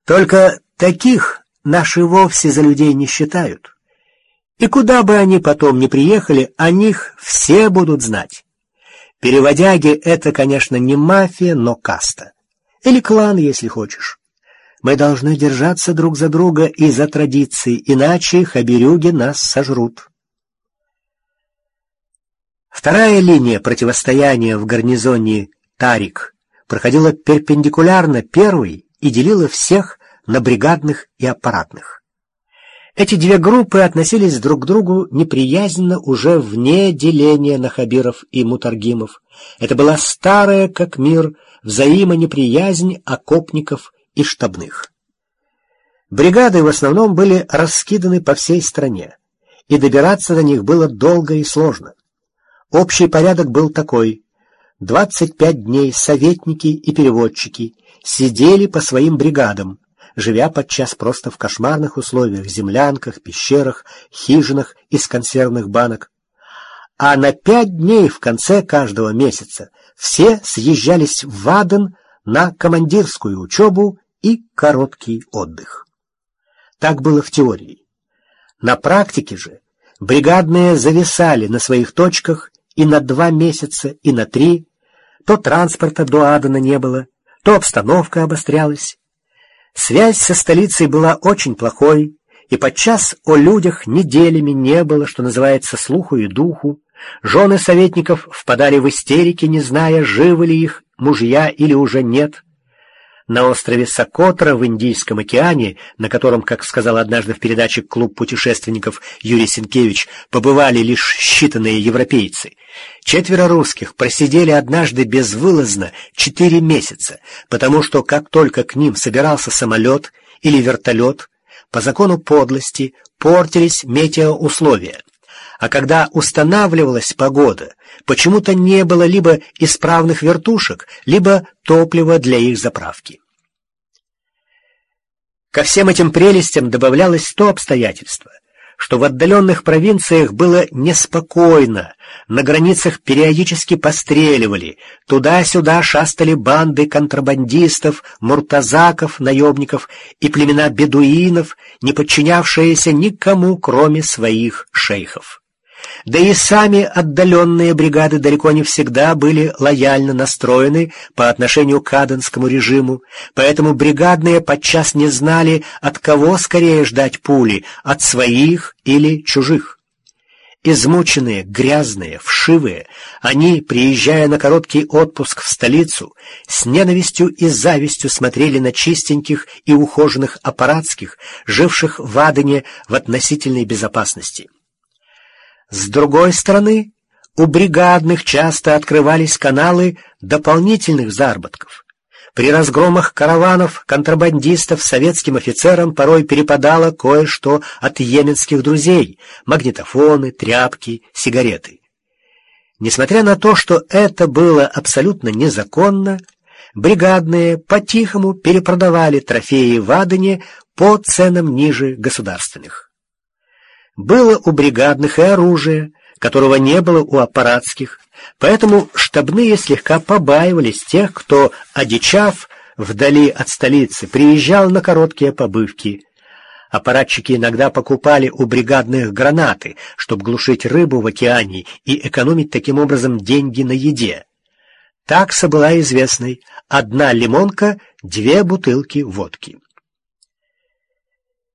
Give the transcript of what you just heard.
Только таких наши вовсе за людей не считают. И куда бы они потом ни приехали, о них все будут знать. Переводяги — это, конечно, не мафия, но каста. Или клан, если хочешь. Мы должны держаться друг за друга и за традиции, иначе хаберюги нас сожрут. Вторая линия противостояния в гарнизоне Тарик проходила перпендикулярно первой и делила всех на бригадных и аппаратных. Эти две группы относились друг к другу неприязненно уже вне деления на хабиров и мутаргимов. Это была старая, как мир, взаимонеприязнь окопников и штабных. Бригады в основном были раскиданы по всей стране, и добираться до них было долго и сложно. Общий порядок был такой: 25 дней советники и переводчики сидели по своим бригадам, живя подчас просто в кошмарных условиях, землянках, пещерах, хижинах из консервных банок. А на 5 дней в конце каждого месяца все съезжались в Аден на командирскую учебу и короткий отдых. Так было в теории. На практике же бригадные зависали на своих точках и на 2 месяца, и на 3. То транспорта до Адена не было, то обстановка обострялась. Связь со столицей была очень плохой, и подчас о людях неделями не было, что называется, слуху и духу. Жены советников впадали в истерики, не зная, живы ли их мужья или уже нет. На острове Сокотра в Индийском океане, на котором, как сказал однажды в передаче «Клуб путешественников» Юрий Сенкевич, побывали лишь считанные европейцы, 4 русских просидели однажды безвылазно 4 месяца, потому что как только к ним собирался самолет или вертолет, по закону подлости портились метеоусловия. А когда устанавливалась погода, почему-то не было либо исправных вертушек, либо топлива для их заправки. Ко всем этим прелестям добавлялось то обстоятельство, что в отдаленных провинциях было неспокойно, на границах периодически постреливали, туда-сюда шастали банды контрабандистов, муртазаков, наемников и племена бедуинов, не подчинявшиеся никому, кроме своих шейхов. Да и сами отдаленные бригады далеко не всегда были лояльно настроены по отношению к аденскому режиму, поэтому бригадные подчас не знали, от кого скорее ждать пули, от своих или чужих. Измученные, грязные, вшивые, они, приезжая на короткий отпуск в столицу, с ненавистью и завистью смотрели на чистеньких и ухоженных аппаратских, живших в Адене в относительной безопасности. С другой стороны, у бригадных часто открывались каналы дополнительных заработков. При разгромах караванов контрабандистов советским офицерам порой перепадало кое-что от йеменских друзей — магнитофоны, тряпки, сигареты. Несмотря на то, что это было абсолютно незаконно, бригадные по-тихому перепродавали трофеи в Адене по ценам ниже государственных. Было у бригадных и оружие, которого не было у аппаратских, поэтому штабные слегка побаивались тех, кто, одичав вдали от столицы, приезжал на короткие побывки. Аппаратчики иногда покупали у бригадных гранаты, чтобы глушить рыбу в океане и экономить таким образом деньги на еде. Такса была известной: 1 лимонка, 2 бутылки водки.